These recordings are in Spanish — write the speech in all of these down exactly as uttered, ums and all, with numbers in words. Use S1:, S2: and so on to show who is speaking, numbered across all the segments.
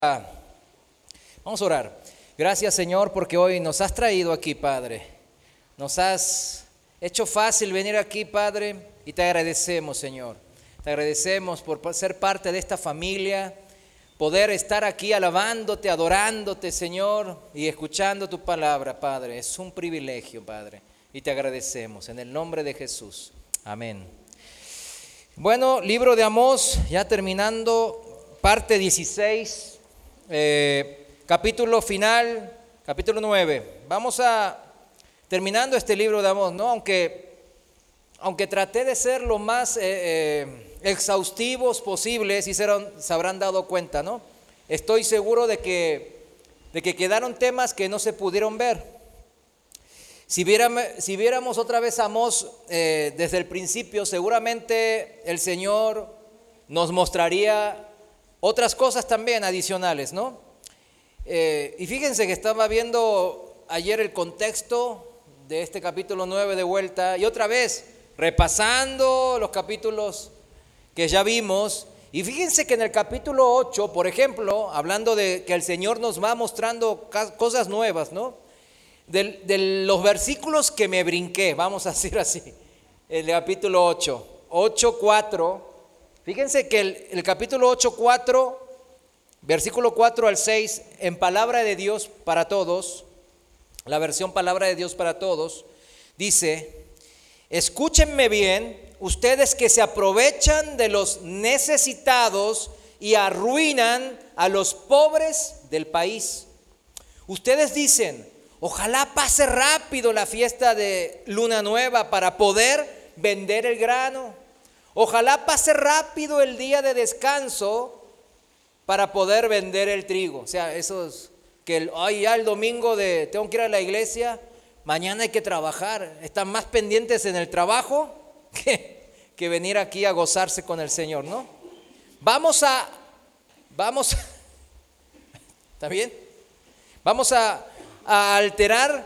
S1: Ah, Vamos a orar. Gracias, Señor, porque hoy nos has traído aquí, Padre. Nos has hecho fácil venir aquí, Padre, y te agradecemos, Señor. Te agradecemos por ser parte de esta familia, poder estar aquí alabándote, adorándote, Señor, y escuchando tu palabra, Padre. Es un privilegio, Padre, y te agradecemos en el nombre de Jesús. Amén. Bueno, libro de Amós, ya terminando, parte dieciséis. Eh, capítulo final, capítulo nueve. Vamos a, terminando este libro de Amós, ¿no? Aunque, aunque traté de ser lo más eh, eh, exhaustivos posibles, y se, se habrán dado cuenta, ¿no? Estoy seguro de que, de que quedaron temas que no se pudieron ver. Si viéramos, si viéramos otra vez a Amós eh, desde el principio, seguramente el Señor nos mostraría otras cosas también adicionales, ¿no? Eh, y fíjense que estaba viendo ayer el contexto de este capítulo nueve de vuelta, y otra vez repasando los capítulos que ya vimos. Y fíjense que en el capítulo ocho, por ejemplo, hablando de que el Señor nos va mostrando cosas nuevas, ¿no? De, de los versículos que me brinqué, vamos a decir así, el capítulo ocho, ocho, cuatro. Fíjense que el, el capítulo ocho, cuatro, versículo cuatro al seis, en Palabra de Dios para Todos, la versión Palabra de Dios para Todos, dice: escúchenme bien, ustedes que se aprovechan de los necesitados y arruinan a los pobres del país. Ustedes dicen: ojalá pase rápido la fiesta de Luna Nueva para poder vender el grano. Ojalá pase rápido el día de descanso para poder vender el trigo. O sea, esos que el, ay, ya el domingo de tengo que ir a la iglesia, mañana hay que trabajar. Están más pendientes en el trabajo que, que venir aquí a gozarse con el Señor, ¿no? Vamos a, vamos, ¿está bien? Vamos a, a alterar,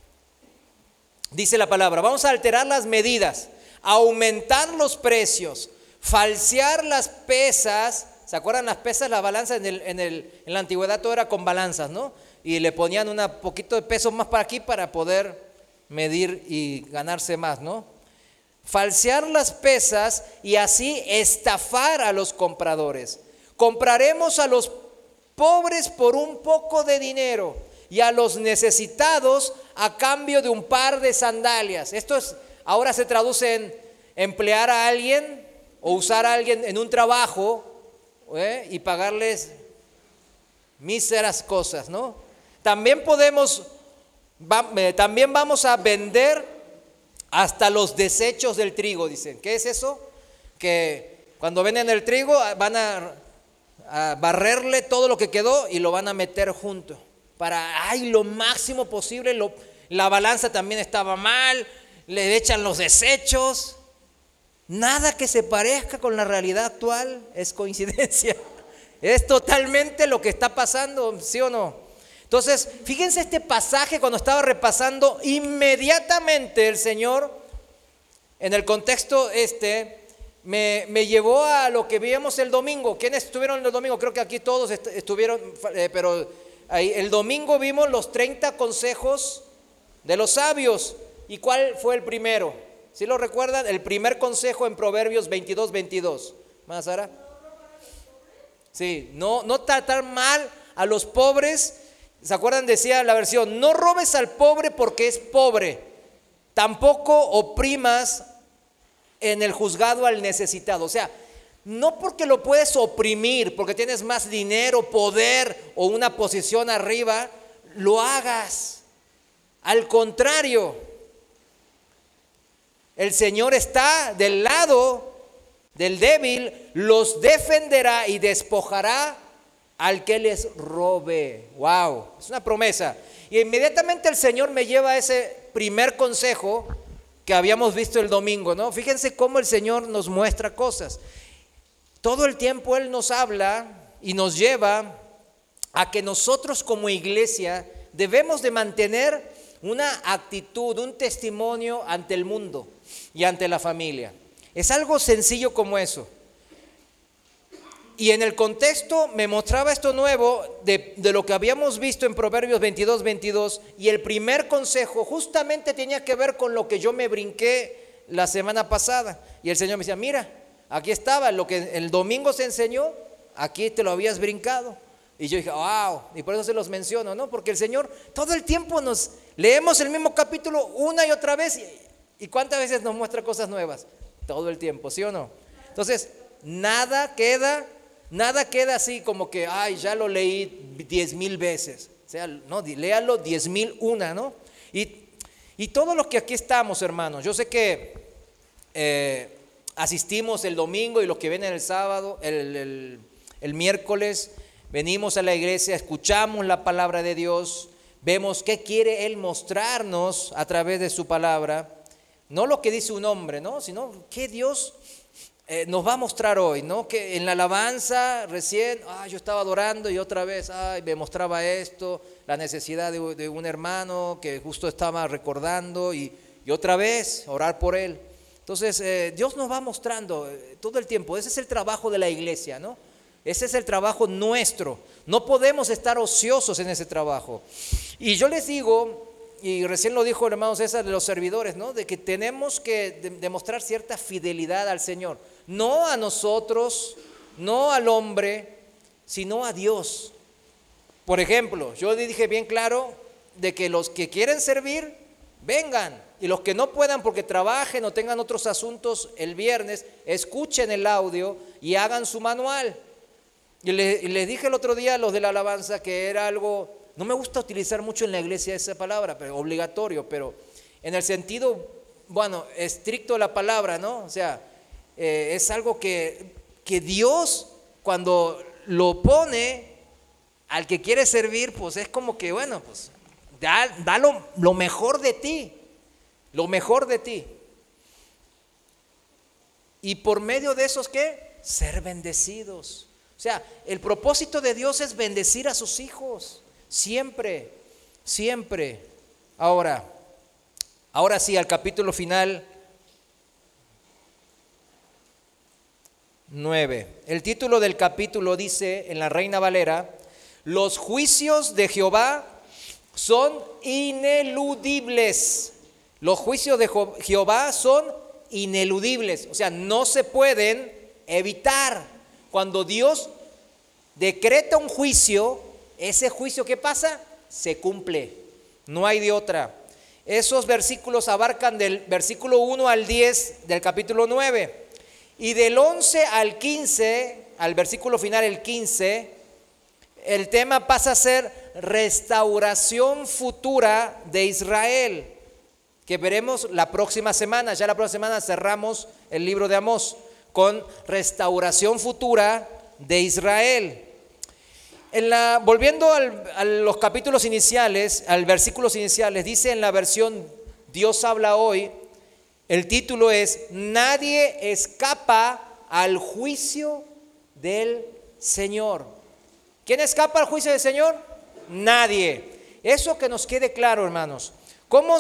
S1: dice la palabra, vamos a alterar las medidas, aumentar los precios, falsear las pesas. ¿Se acuerdan las pesas, las balanzas? En, el, en, el, en la antigüedad todo era con balanzas, ¿no? Y le ponían un poquito de peso más para aquí para poder medir y ganarse más, ¿no? Falsear las pesas y así estafar a los compradores. Compraremos a los pobres por un poco de dinero y a los necesitados a cambio de un par de sandalias. Esto es, ahora se traduce en emplear a alguien o usar a alguien en un trabajo, ¿eh? Y pagarles míseras cosas, ¿no? También podemos, va, eh, también vamos a vender hasta los desechos del trigo, dicen. ¿Qué es eso? Que cuando venden el trigo van a, a barrerle todo lo que quedó y lo van a meter junto para, ay, lo máximo posible. Lo, la balanza también estaba mal, le echan los desechos. Nada que se parezca con la realidad actual es coincidencia. Es totalmente lo que está pasando, ¿sí o no? Entonces, fíjense este pasaje cuando estaba repasando, inmediatamente el Señor, en el contexto este, me, me llevó a lo que vimos el domingo. ¿Quiénes estuvieron el domingo? Creo que aquí todos est- estuvieron, eh, pero ahí, el domingo vimos los treinta consejos de los sabios. ¿Y cuál fue el primero? ¿Sí lo recuerdan? El primer consejo en Proverbios veintidós, veintidós. ¿Más, Sara? Sí, no, no tratar mal a los pobres. ¿Se acuerdan? Decía la versión: no robes al pobre porque es pobre. Tampoco oprimas en el juzgado al necesitado. O sea, no porque lo puedes oprimir, porque tienes más dinero, poder o una posición arriba, lo hagas. Al contrario, el Señor está del lado del débil, los defenderá y despojará al que les robe. Wow, es una promesa. Y inmediatamente el Señor me lleva a ese primer consejo que habíamos visto el domingo, ¿no? Fíjense cómo el Señor nos muestra cosas. Todo el tiempo Él nos habla y nos lleva a que nosotros como iglesia debemos de mantener una actitud, un testimonio ante el mundo y ante la familia. Es algo sencillo como eso. y en el contexto me mostraba esto nuevo de, de lo que habíamos visto en Proverbios veintidós, veintidós, y el primer consejo justamente tenía que ver con lo que yo me brinqué la semana pasada. Y el Señor me decía, mira, aquí estaba, lo que el domingo se enseñó, aquí te lo habías brincado. Y yo dije, wow, y por eso se los menciono, ¿no? Porque el Señor todo el tiempo nos leemos el mismo capítulo una y otra vez. ¿Y, y cuántas veces nos muestra cosas nuevas? Todo el tiempo, ¿sí o no? Entonces, nada queda, nada queda así como que, ay, ya lo leí diez mil veces. O sea, no, léalo diez mil una, ¿no? Y, y todos los que aquí estamos, hermanos, yo sé que eh, asistimos el domingo y los que vienen el sábado, el, el, el miércoles, venimos a la iglesia, escuchamos la palabra de Dios, vemos qué quiere Él mostrarnos a través de su palabra. No lo que dice un hombre, ¿no? Sino que Dios eh, nos va a mostrar hoy, ¿no? Que en la alabanza recién, ah, yo estaba adorando y otra vez, ay, me mostraba esto, la necesidad de, de un hermano que justo estaba recordando y, y otra vez orar por él. Entonces, eh, Dios nos va mostrando eh, todo el tiempo. Ese es el trabajo de la iglesia, ¿no? Ese es el trabajo nuestro. No podemos estar ociosos en ese trabajo. Y yo les digo, y recién lo dijo el hermano César de los servidores, ¿no? De que tenemos que de- demostrar cierta fidelidad al Señor. No a nosotros, no al hombre, sino a Dios. Por ejemplo, yo dije bien claro de que los que quieren servir, vengan. Y los que no puedan porque trabajen o tengan otros asuntos el viernes, escuchen el audio y hagan su manual. Y les, les dije el otro día a los de la alabanza que era algo, no me gusta utilizar mucho en la iglesia esa palabra, pero obligatorio, pero en el sentido, bueno, estricto de la palabra, ¿no? O sea, eh, es algo que, que Dios cuando lo pone al que quiere servir, pues es como que, bueno, pues da, da lo, lo mejor de ti, lo mejor de ti. Y por medio de esos, ¿qué? Ser bendecidos. O sea, el propósito de Dios es bendecir a sus hijos, siempre, siempre. Ahora, ahora sí, al capítulo final, nueve. El título del capítulo dice en la Reina Valera, los juicios de Jehová son ineludibles. Los juicios de Jehová son ineludibles, o sea, no se pueden evitar. Cuando Dios decreta un juicio, ese juicio, ¿qué pasa? Se cumple, no hay de otra. Esos versículos abarcan del versículo uno al diez del capítulo nueve. Y del once al quince, al versículo final, el quince, el tema pasa a ser restauración futura de Israel, que veremos la próxima semana. Ya la próxima semana cerramos el libro de Amós con restauración futura de Israel. En la, volviendo al, a los capítulos iniciales, al versículos iniciales, dice en la versión Dios habla hoy, el título es nadie escapa al juicio del Señor. ¿Quién escapa al juicio del Señor? Nadie. Eso que nos quede claro, hermanos. ¿Cómo,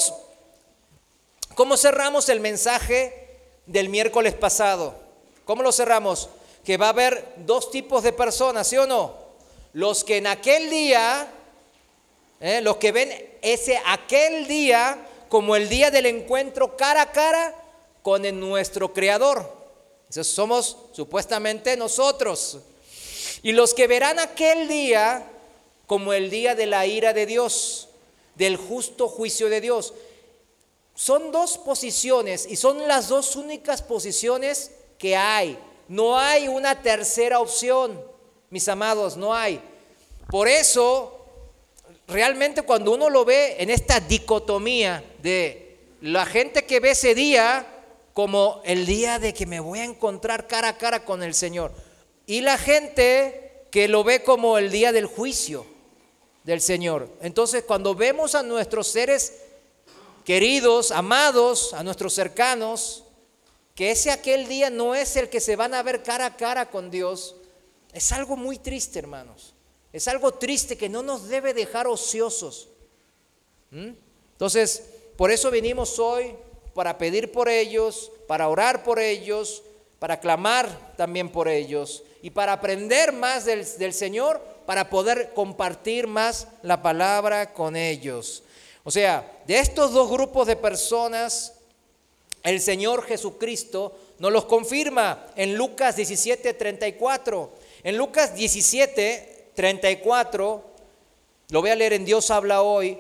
S1: cómo cerramos el mensaje del miércoles pasado? ¿Cómo lo cerramos? Que va a haber dos tipos de personas, ¿sí o no? Los que en aquel día, eh, los que ven ese aquel día como el día del encuentro cara a cara con el, nuestro Creador. Esos somos supuestamente nosotros. Y los que verán aquel día como el día de la ira de Dios, del justo juicio de Dios. Son dos posiciones y son las dos únicas posiciones que hay. No hay una tercera opción, mis amados, no hay. Por eso, realmente cuando uno lo ve en esta dicotomía de la gente que ve ese día como el día de que me voy a encontrar cara a cara con el Señor, y la gente que lo ve como el día del juicio del Señor. Entonces, cuando vemos a nuestros seres queridos, amados, a nuestros cercanos, que ese aquel día no es el que se van a ver cara a cara con Dios, es algo muy triste, hermanos. Es algo triste que no nos debe dejar ociosos. ¿Mm? Entonces, por eso venimos hoy, para pedir por ellos, para orar por ellos, para clamar también por ellos. y para aprender más del, del Señor, para poder compartir más la palabra con ellos. O sea, de estos dos grupos de personas, el Señor Jesucristo nos los confirma en Lucas diecisiete, treinta y cuatro. En Lucas diecisiete, treinta y cuatro, lo voy a leer en Dios habla hoy,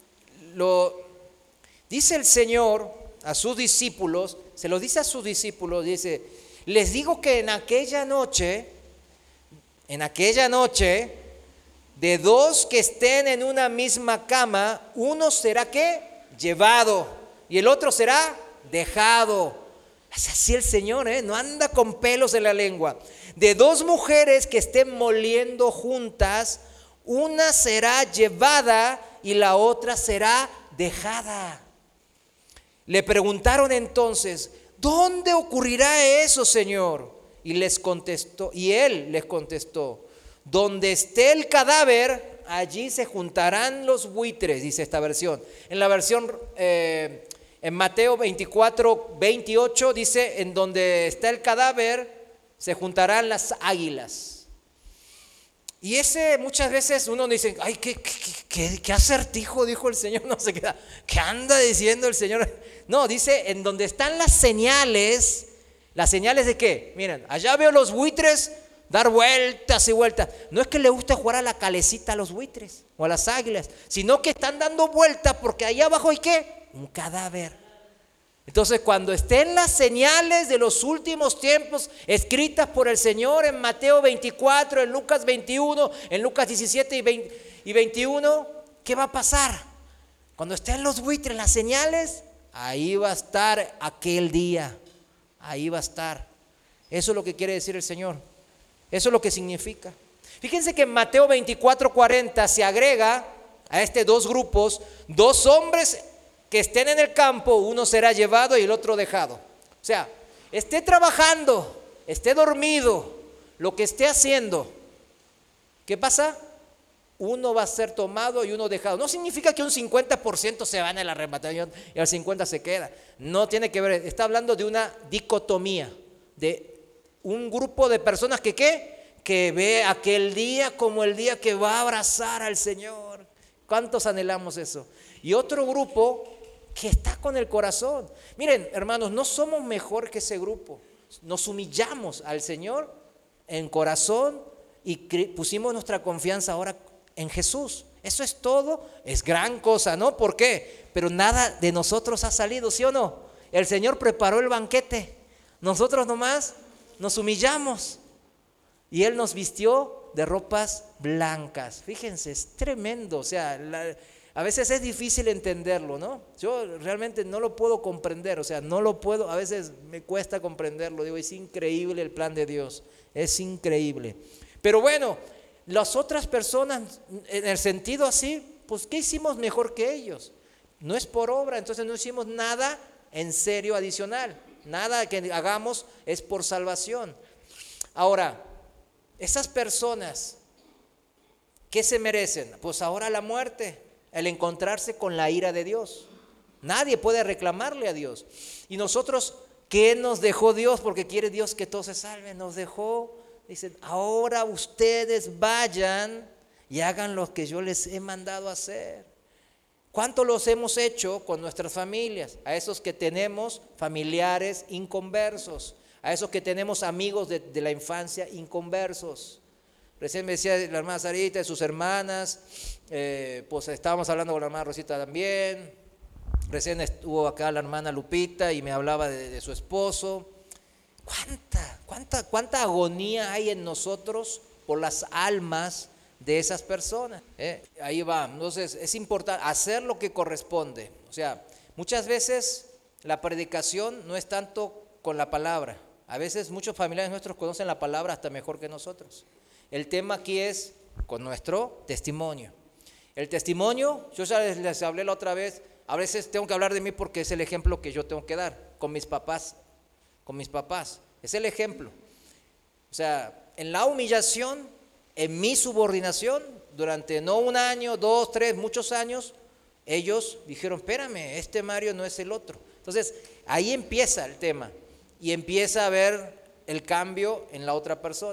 S1: lo dice el Señor a sus discípulos, se lo dice a sus discípulos, dice, les digo que en aquella noche, en aquella noche, de dos que estén en una misma cama, uno será ¿qué? Llevado y el otro será dejado. Es así el Señor, ¿eh? No anda con pelos en la lengua. De dos mujeres que estén moliendo juntas, una será llevada y la otra será dejada. Le preguntaron entonces, ¿dónde ocurrirá eso, Señor? Y les contestó, y él les contestó, donde esté el cadáver, allí se juntarán los buitres, dice esta versión. En la versión, eh, en Mateo veinticuatro, veintiocho, dice, en donde está el cadáver, se juntarán las águilas. Y ese muchas veces uno dice, ay, qué, qué, qué, qué acertijo dijo el Señor, no se queda, ¿qué anda diciendo el Señor? No, dice, en donde están las señales, las señales de qué, miren, allá veo los buitres dar vueltas y vueltas. No es que le guste jugar a la calecita a los buitres o a las águilas, sino que están dando vueltas porque allá abajo hay ¿qué? Un cadáver. Entonces, cuando estén las señales de los últimos tiempos escritas por el Señor en Mateo veinticuatro, en Lucas veintiuno, en Lucas diecisiete y, veinte, y veintiuno, ¿qué va a pasar? Cuando estén los buitres, las señales, ahí va a estar aquel día. Ahí va a estar. Eso es lo que quiere decir el Señor. Eso es lo que significa. Fíjense que en Mateo veinticuatro, cuarenta se agrega a estos dos grupos, dos hombres que estén en el campo, uno será llevado y el otro dejado. O sea, esté trabajando, esté dormido, lo que esté haciendo, ¿qué pasa? Uno va a ser tomado y uno dejado. No significa que un cincuenta por ciento se van al arrebatamiento y al cincuenta por ciento se queda. No tiene que ver, está hablando de una dicotomía, de un grupo de personas que ¿qué? Que ve aquel día como el día que va a abrazar al Señor. ¿Cuántos anhelamos eso? Y otro grupo que está con el corazón. Miren, hermanos, no somos mejor que ese grupo. Nos humillamos al Señor en corazón y pusimos nuestra confianza ahora en Jesús. Eso es todo, es gran cosa, ¿no? ¿Por qué? Pero nada de nosotros ha salido, ¿sí o no? El Señor preparó el banquete. Nosotros nomás nos humillamos y Él nos vistió de ropas blancas. Fíjense, es tremendo. O sea, la, a veces es difícil entenderlo, ¿no? Yo realmente no lo puedo comprender. O sea, no lo puedo, a veces me cuesta comprenderlo. Digo, es increíble el plan de Dios. Es increíble. Pero bueno, las otras personas, en el sentido así, pues ¿qué hicimos mejor que ellos? No es por obra, entonces no hicimos nada en serio adicional. Nada que hagamos es por salvación. Ahora, esas personas, ¿qué se merecen? Pues ahora la muerte, el encontrarse con la ira de Dios. Nadie puede reclamarle a Dios. Y nosotros, ¿qué nos dejó Dios? Porque quiere Dios que todos se salven. Nos dejó, dicen, ahora ustedes vayan y hagan lo que yo les he mandado hacer. ¿Cuánto los hemos hecho con nuestras familias? A esos que tenemos familiares inconversos, a esos que tenemos amigos de, de la infancia inconversos. Recién me decía la hermana Sarita y sus hermanas, eh, pues estábamos hablando con la hermana Rosita también. Recién estuvo acá la hermana Lupita y me hablaba de, de su esposo. ¿Cuánta, cuánta, cuánta agonía hay en nosotros por las almas de esas personas? ¿eh? Ahí va. Entonces es importante hacer lo que corresponde. O sea, muchas veces la predicación no es tanto con la palabra. A veces muchos familiares nuestros conocen la palabra hasta mejor que nosotros. El tema aquí es con nuestro testimonio. El testimonio, yo ya les, les hablé la otra vez, a veces tengo que hablar de mí porque es el ejemplo que yo tengo que dar con mis papás, con mis papás. Es el ejemplo. O sea, en la humillación, en mi subordinación, durante no un año, dos, tres, muchos años, ellos dijeron, espérame, este Mario no es el otro. Entonces, ahí empieza el tema y empieza a ver el cambio en la otra persona.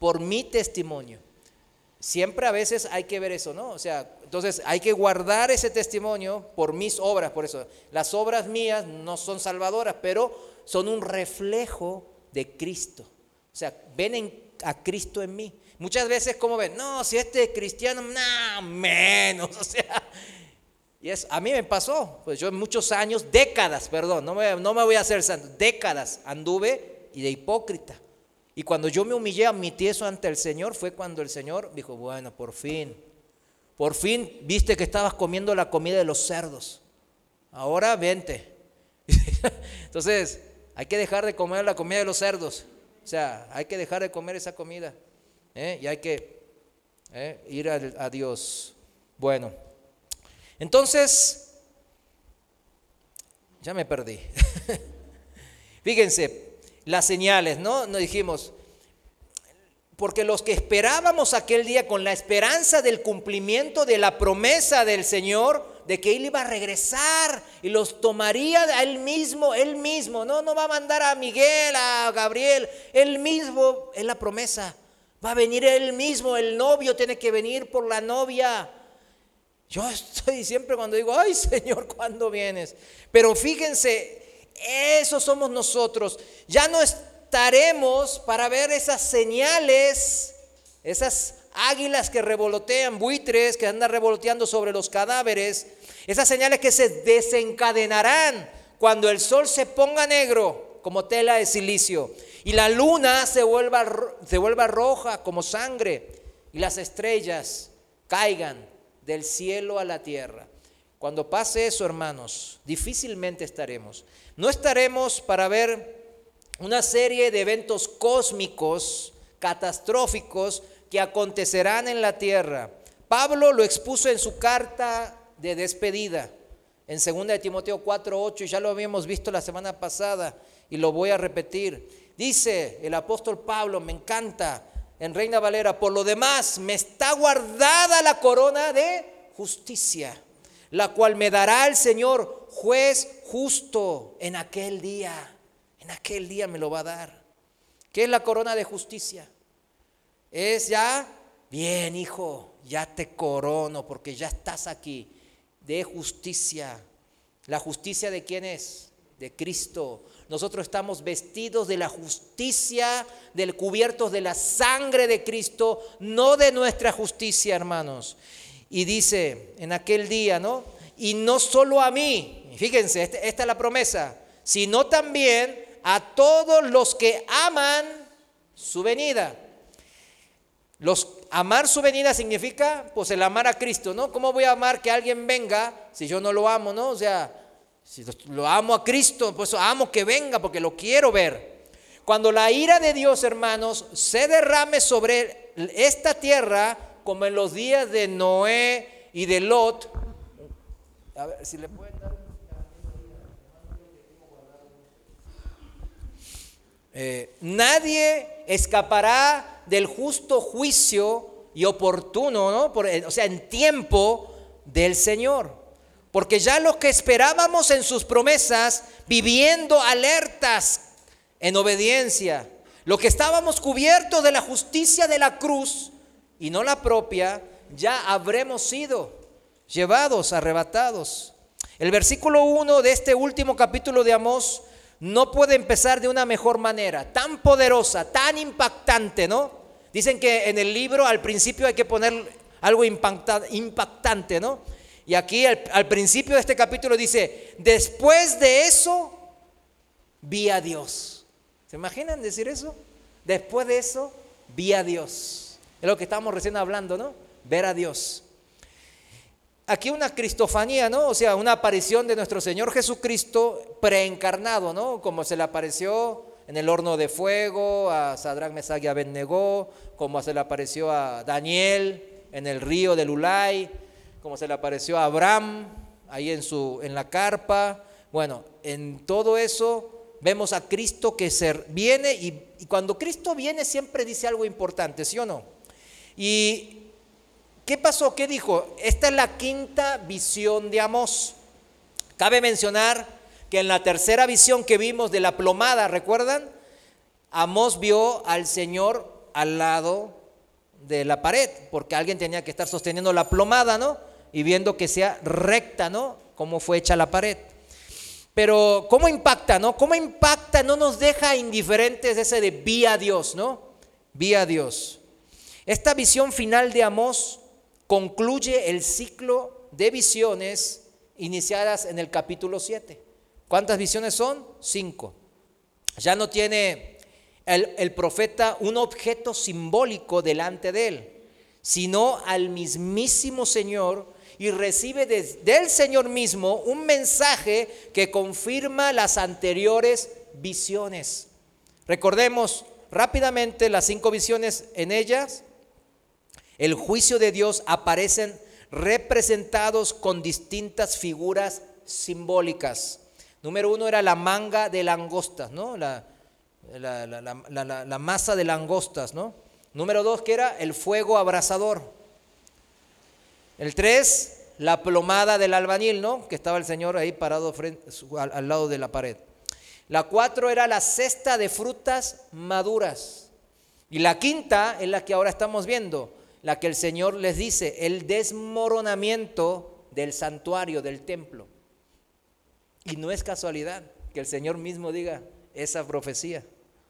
S1: por mi testimonio. Siempre a veces hay que ver eso, ¿no? O sea, entonces hay que guardar ese testimonio por mis obras, por eso. Las obras mías no son salvadoras, pero son un reflejo de Cristo. O sea, ven en, a Cristo en mí. Muchas veces, ¿cómo ven? No, si este es cristiano, no, menos, o sea. Y es, a mí me pasó, pues yo en muchos años, décadas, perdón, no me, no me voy a hacer santo, décadas anduve y de hipócrita. Y cuando yo me humillé, admití eso ante el Señor, fue cuando el Señor dijo, bueno, por fin, por fin viste que estabas comiendo la comida de los cerdos. Ahora vente. Entonces, hay que dejar de comer la comida de los cerdos. O sea, hay que dejar de comer esa comida. ¿eh? Y hay que ¿eh? ir a, a Dios. Bueno, entonces, ya me perdí. Fíjense. Las señales, ¿no? Nos dijimos, porque los que esperábamos aquel día con la esperanza del cumplimiento de la promesa del Señor, de que Él iba a regresar y los tomaría a Él mismo, Él mismo, no, no va a mandar a Miguel, a Gabriel, Él mismo, es la promesa, va a venir Él mismo, el novio tiene que venir por la novia. Yo estoy siempre cuando digo, ay Señor, ¿cuándo vienes? Pero fíjense, eso somos nosotros. Ya no estaremos para ver esas señales, esas águilas que revolotean, buitres que andan revoloteando sobre los cadáveres, esas señales que se desencadenarán cuando el sol se ponga negro como tela de silicio y la luna se vuelva, se vuelva roja como sangre y las estrellas caigan del cielo a la tierra. Cuando pase eso, hermanos, difícilmente estaremos. No estaremos para ver una serie de eventos cósmicos, catastróficos, que acontecerán en la tierra. Pablo lo expuso en su carta de despedida, en segunda de Timoteo cuatro ocho, y ya lo habíamos visto la semana pasada, y lo voy a repetir. Dice el apóstol Pablo, me encanta, en Reina Valera, por lo demás, me está guardada la corona de justicia, la cual me dará el Señor, juez justo, en aquel día. En aquel día me lo va a dar. ¿Qué es la corona de justicia? Es ya, bien hijo, ya te corono porque ya estás aquí. De justicia. ¿La justicia de quién es? De Cristo. Nosotros estamos vestidos de la justicia, del cubiertos de la sangre de Cristo, no de nuestra justicia, hermanos. Y dice en aquel día, ¿no? Y no solo a mí, fíjense, esta, esta es la promesa, sino también a todos los que aman su venida. Los, amar su venida significa, pues el amar a Cristo, ¿no? ¿Cómo voy a amar que alguien venga si yo no lo amo, ¿no? O sea, si lo amo a Cristo, pues amo que venga porque lo quiero ver. Cuando la ira de Dios, hermanos, se derrame sobre esta tierra, como en los días de Noé y de Lot. A ver si le pueden dar un... eh, nadie escapará del justo juicio y oportuno, ¿no? Por, o sea, en tiempo del Señor. Porque ya los que esperábamos en sus promesas, viviendo alertas en obediencia, los que estábamos cubiertos de la justicia de la cruz y no la propia, ya habremos sido llevados, arrebatados. El versículo uno de este último capítulo de Amós no puede empezar de una mejor manera, tan poderosa, tan impactante, ¿no? Dicen que en el libro al principio hay que poner algo impacta, impactante, ¿no? Y aquí al, al principio de este capítulo dice, después de eso vi a Dios. ¿Se imaginan decir eso? Después de eso vi a Dios. Es lo que estábamos recién hablando, ¿no? Ver a Dios. Aquí una cristofanía, ¿no? O sea, una aparición de nuestro Señor Jesucristo preencarnado, ¿no? Como se le apareció en el horno de fuego a Sadrach, Mesach y Abednego, como se le apareció a Daniel en el río del Ulai, como se le apareció a Abraham ahí en, su, en la carpa. Bueno, en todo eso vemos a Cristo que se viene y, y cuando Cristo viene siempre dice algo importante, ¿sí o no? Y ¿qué pasó? ¿Qué dijo? Esta es la quinta visión de Amós. Cabe mencionar que en la tercera visión que vimos de la plomada, ¿recuerdan? Amós vio al Señor al lado de la pared, porque alguien tenía que estar sosteniendo la plomada, ¿no? Y viendo que sea recta, ¿no? Cómo fue hecha la pared. Pero ¿cómo impacta, no? ¿Cómo impacta? No nos deja indiferentes ese de vi a Dios, ¿no? Vi a Dios. Esta visión final de Amós concluye el ciclo de visiones iniciadas en el capítulo siete. ¿Cuántas visiones son? Cinco. Ya no tiene el, el profeta un objeto simbólico delante de él, sino al mismísimo Señor, y recibe del Señor mismo un mensaje que confirma las anteriores visiones. Recordemos rápidamente las cinco visiones. En ellas el juicio de Dios aparecen representados con distintas figuras simbólicas. Número uno era la manga de langostas, ¿no? La, la, la, la, la, la masa de langostas, ¿no? Número dos, que era el fuego abrasador. El tres, la plomada del albañil, ¿no? Que estaba el Señor ahí parado frente, al, al lado de la pared. La cuatro era la cesta de frutas maduras. Y la quinta es la que ahora estamos viendo, la que el Señor les dice, el desmoronamiento del santuario, del templo. Y no es casualidad que el Señor mismo diga esa profecía.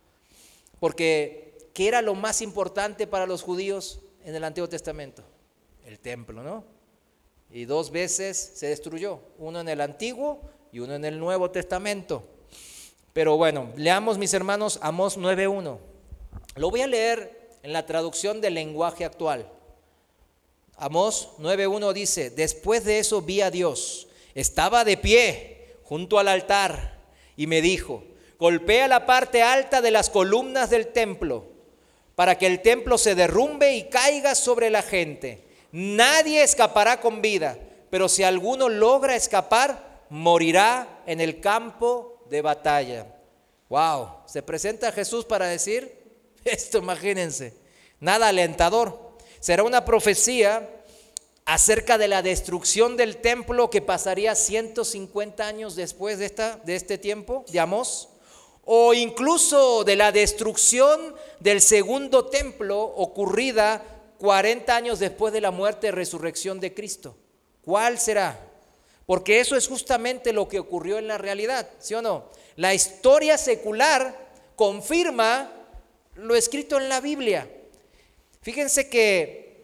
S1: Porque, ¿qué era lo más importante para los judíos en el Antiguo Testamento? El templo, ¿no? Y dos veces se destruyó, uno en el Antiguo y uno en el Nuevo Testamento. Pero bueno, leamos, mis hermanos, Amós nueve uno. Lo voy a leer en la traducción del lenguaje actual. Amós nueve uno dice: después de eso vi a Dios, estaba de pie junto al altar y me dijo: golpea la parte alta de las columnas del templo para que el templo se derrumbe y caiga sobre la gente. Nadie escapará con vida, pero si alguno logra escapar, morirá en el campo de batalla. Wow, se presenta Jesús para decir esto, imagínense, nada alentador. Será una profecía acerca de la destrucción del templo que pasaría ciento cincuenta años después de, esta, de este tiempo de Amós, o incluso de la destrucción del segundo templo ocurrida cuarenta años después de la muerte y resurrección de Cristo. ¿Cuál será? Porque eso es justamente lo que ocurrió en la realidad, ¿sí o no? La historia secular confirma lo escrito en la Biblia. Fíjense que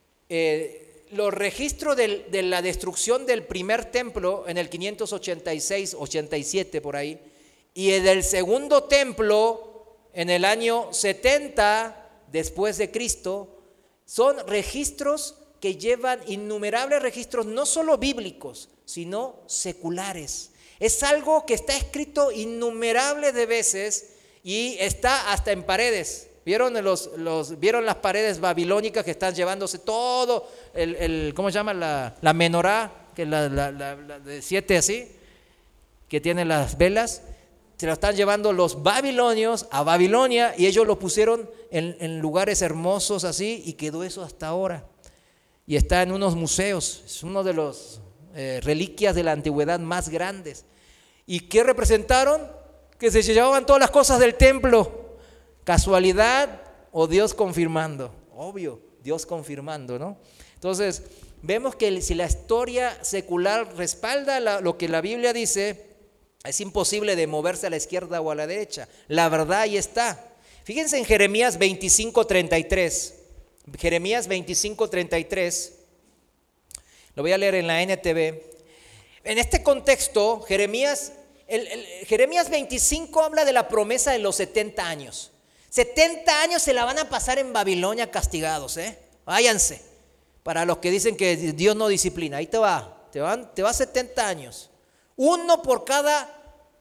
S1: eh, los registros del, de la destrucción del primer templo en el quinientos ochenta y seis, ochenta y siete por ahí, y del segundo templo en el año setenta después de Cristo, son registros que llevan innumerables registros, no solo bíblicos, sino seculares. Es algo que está escrito innumerables de veces y está hasta en paredes. ¿Vieron, los, los, ¿vieron las paredes babilónicas que están llevándose todo, el, el, ¿cómo se llama? La, la menorá, que es la, la, la, la de siete así, que tiene las velas. Se lo están llevando los babilonios a Babilonia y ellos lo pusieron en, en lugares hermosos así y quedó eso hasta ahora. Y está en unos museos, es uno de los eh, reliquias de la antigüedad más grandes. ¿Y qué representaron? Que se llevaban todas las cosas del templo. ¿Casualidad o Dios confirmando? Obvio, Dios confirmando, ¿no? Entonces, vemos que si la historia secular respalda la, lo que la Biblia dice, es imposible de moverse a la izquierda o a la derecha. La verdad ahí está. Fíjense en Jeremías veinticinco treinta y tres. Jeremías veinticinco treinta y tres. Lo voy a leer en la N T V. En este contexto, Jeremías, el, el, Jeremías veinticinco habla de la promesa de los setenta años. setenta años se la van a pasar en Babilonia castigados, ¿eh? Váyanse. Para los que dicen que Dios no disciplina, ahí te va, te van, te va setenta años. Uno por cada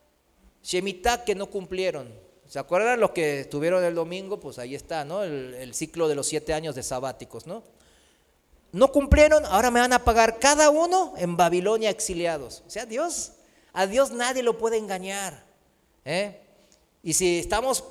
S1: Shemitah que no cumplieron. ¿Se acuerdan los que estuvieron el domingo? Pues ahí está, ¿no? El, el ciclo de los siete años de sabáticos, ¿no? No cumplieron, ahora me van a pagar cada uno en Babilonia exiliados. O sea, Dios, a Dios nadie lo puede engañar, ¿eh? Y si estamos,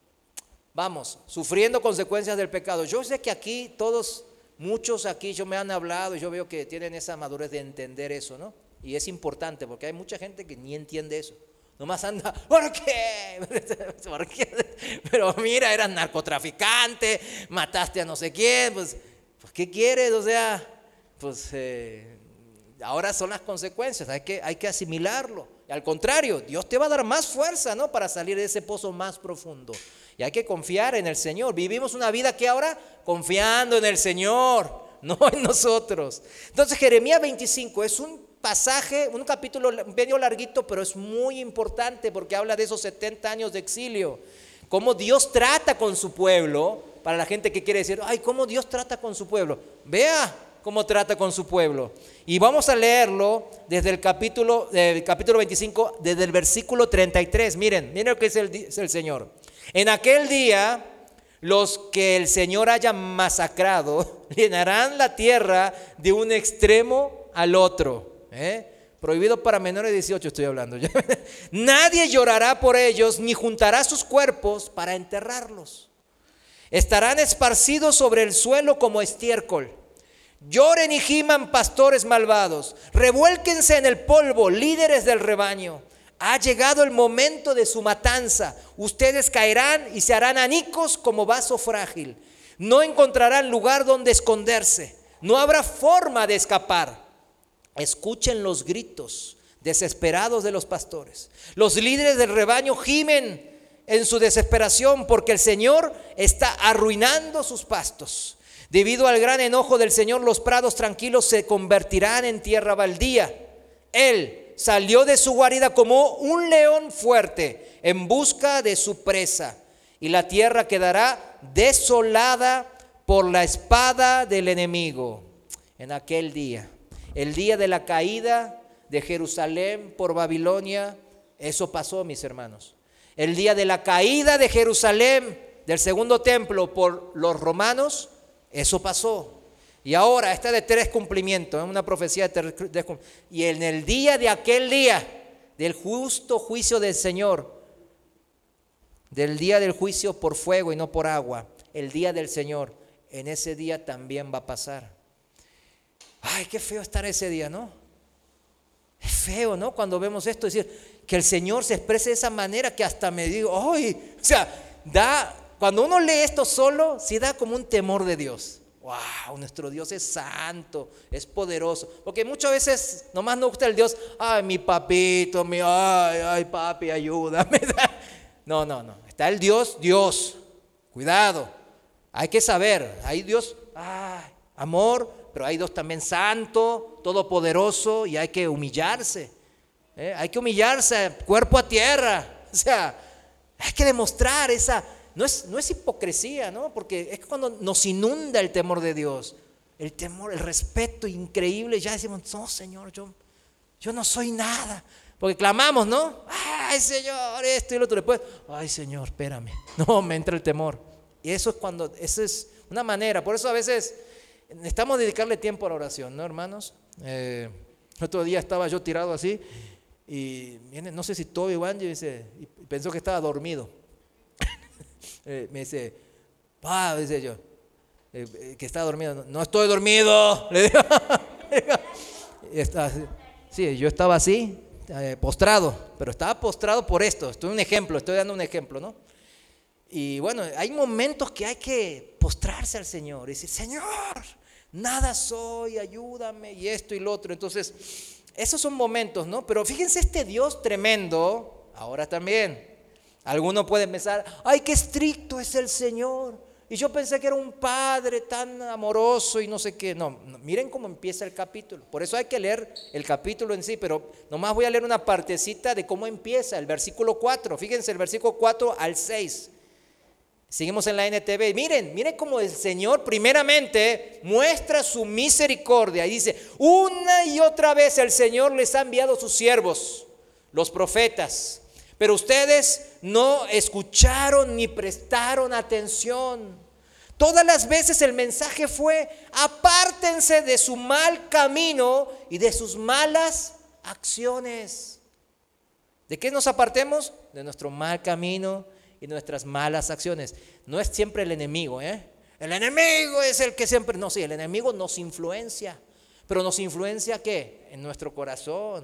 S1: vamos, sufriendo consecuencias del pecado. Yo sé que aquí todos, muchos aquí, yo me han hablado y yo veo que tienen esa madurez de entender eso, ¿no? Y es importante porque hay mucha gente que ni entiende eso. Nomás anda, ¿por qué? ¿Por qué? Pero mira, eras narcotraficante, mataste a no sé quién, pues, pues ¿qué quieres? O sea, pues eh, ahora son las consecuencias, hay que, hay que asimilarlo. Y al contrario, Dios te va a dar más fuerza, ¿no? Para salir de ese pozo más profundo. Y hay que confiar en el Señor. Vivimos una vida que ahora confiando en el Señor, no en nosotros. Entonces Jeremías veinticinco es un pasaje, un capítulo medio larguito, pero es muy importante porque habla de esos setenta años de exilio. Cómo Dios trata con su pueblo, para la gente que quiere decir, ay, cómo Dios trata con su pueblo. Vea cómo trata con su pueblo. Y vamos a leerlo desde el capítulo, el capítulo veinticinco, desde el versículo treinta y tres. Miren, miren lo que es el, es el Señor. En aquel día, los que el Señor haya masacrado llenarán la tierra de un extremo al otro. ¿Eh? Prohibido para menores de dieciocho estoy hablando. Nadie llorará por ellos ni juntará sus cuerpos para enterrarlos. Estarán esparcidos sobre el suelo como estiércol. Lloren y giman pastores malvados. Revuélquense en el polvo, líderes del rebaño. Ha llegado el momento de su matanza. Ustedes caerán y se harán anicos como vaso frágil. No encontrarán lugar donde esconderse. No habrá forma de escapar. Escuchen los gritos desesperados de los pastores. Los líderes del rebaño gimen en su desesperación porque el Señor está arruinando sus pastos. Debido al gran enojo del Señor, los prados tranquilos se convertirán en tierra baldía. Él salió de su guarida como un león fuerte en busca de su presa, y la tierra quedará desolada por la espada del enemigo. En aquel día, el día de la caída de Jerusalén por Babilonia, eso pasó, mis hermanos. El día de la caída de Jerusalén, del segundo templo por los romanos, eso pasó. Y ahora está de tres cumplimientos, es una profecía de tres cumplimientos. Y en el día de aquel día, del justo juicio del Señor, del día del juicio por fuego y no por agua, el día del Señor, en ese día también va a pasar. Ay, qué feo estar ese día, ¿no? Es feo, ¿no? Cuando vemos esto, decir que el Señor se exprese de esa manera que hasta me digo, ay, o sea, da, cuando uno lee esto solo, sí da como un temor de Dios. Wow, nuestro Dios es santo, es poderoso. Porque muchas veces nomás nos gusta el Dios, ay, mi papito, mi, ay, ay, papi, ayúdame. No, no, no. Está el Dios, Dios. Cuidado. Hay que saber, hay Dios, ay, amor, pero hay Dios también santo, todopoderoso, y hay que humillarse. ¿eh? Hay que humillarse, cuerpo a tierra. O sea, hay que demostrar esa... No es, no es hipocresía, ¿no? Porque es cuando nos inunda el temor de Dios, el temor, el respeto increíble, ya decimos, no, Señor, yo, yo no soy nada. Porque clamamos, ¿no? Ay, Señor, esto y lo otro. Después, ay, Señor, espérame. No, me entra el temor. Y eso es cuando, eso es una manera. Por eso a veces necesitamos dedicarle tiempo a la oración, ¿no, hermanos? Eh, otro día estaba yo tirado así y viene, no sé si Toby o Angie, dice, y pensó que estaba dormido. Eh, me dice, pa, dice yo, eh, que está dormido. No, no estoy dormido, le digo. Y está, sí, yo estaba así, eh, postrado, pero estaba postrado por esto. Estoy un ejemplo, estoy dando un ejemplo, ¿no? Y bueno, hay momentos que hay que postrarse al Señor y decir, Señor, nada soy, ayúdame, y esto y lo otro. Entonces, esos son momentos, ¿no? Pero fíjense este Dios tremendo, ahora también. Algunos pueden pensar, ay, qué estricto es el Señor. Y yo pensé que era un padre tan amoroso y no sé qué. No, no, miren cómo empieza el capítulo. Por eso hay que leer el capítulo en sí, pero nomás voy a leer una partecita de cómo empieza el versículo cuatro. Fíjense, el versículo cuatro al seis. Seguimos en la N T V. Miren, miren cómo el Señor primeramente muestra su misericordia. Y dice, una y otra vez el Señor les ha enviado sus siervos, los profetas. Pero ustedes no escucharon ni prestaron atención. Todas las veces el mensaje fue, apártense de su mal camino y de sus malas acciones. ¿De qué nos apartemos? De nuestro mal camino y nuestras malas acciones. No es siempre el enemigo, ¿eh? El enemigo es el que siempre... No, sí, el enemigo nos influencia. ¿Pero nos influencia qué? En nuestro corazón.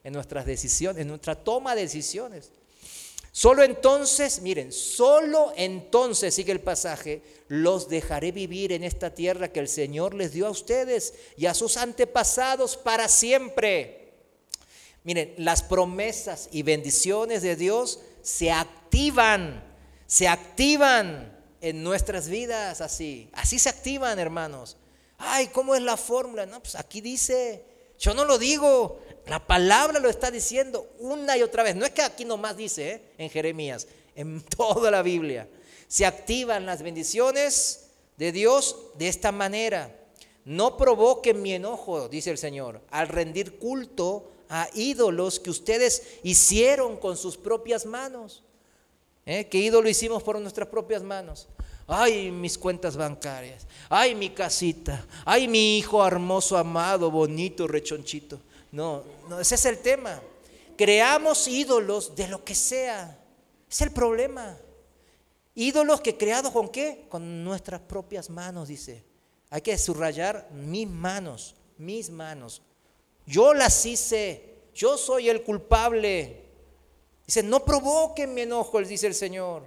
S1: en nuestras decisiones, en nuestra toma de decisiones. Solo entonces, miren, solo entonces, sigue el pasaje, los dejaré vivir en esta tierra que el Señor les dio a ustedes y a sus antepasados para siempre. Miren, las promesas y bendiciones de Dios se activan, se activan en nuestras vidas así. Así se activan, hermanos. Ay, ¿cómo es la fórmula? No, pues aquí dice, yo no lo digo. La palabra lo está diciendo una y otra vez. No es que aquí nomás dice, ¿eh? En Jeremías, en toda la Biblia. Se activan las bendiciones de Dios de esta manera. No provoquen mi enojo, dice el Señor, al rendir culto a ídolos que ustedes hicieron con sus propias manos. ¿Eh? ¿Qué ídolo hicimos por nuestras propias manos? Ay, mis cuentas bancarias. Ay, mi casita. Ay, mi hijo hermoso, amado, bonito, rechonchito. No, no, ese es el tema. Creamos ídolos de lo que sea. Es el problema. Ídolos que creados con qué? Con nuestras propias manos, dice. Hay que subrayar mis manos, mis manos. Yo las hice, yo soy el culpable. Dice, no provoquen mi enojo, dice el Señor.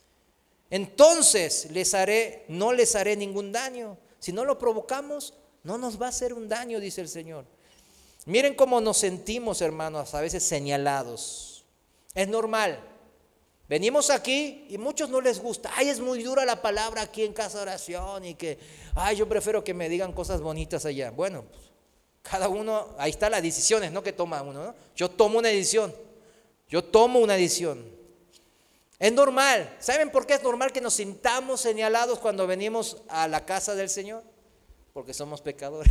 S1: Entonces les haré, no les haré ningún daño. Si no lo provocamos, no nos va a hacer un daño, dice el Señor. Miren cómo nos sentimos, hermanos, a veces señalados. Es normal. Venimos aquí y muchos no les gusta. Ay, es muy dura la palabra aquí en casa de oración y que, ay, yo prefiero que me digan cosas bonitas allá. Bueno, pues, cada uno, ahí está las decisiones, ¿no? Que toma uno, ¿no? Yo tomo una decisión. Yo tomo una decisión. Es normal. ¿Saben por qué es normal que nos sintamos señalados cuando venimos a la casa del Señor? Porque somos pecadores.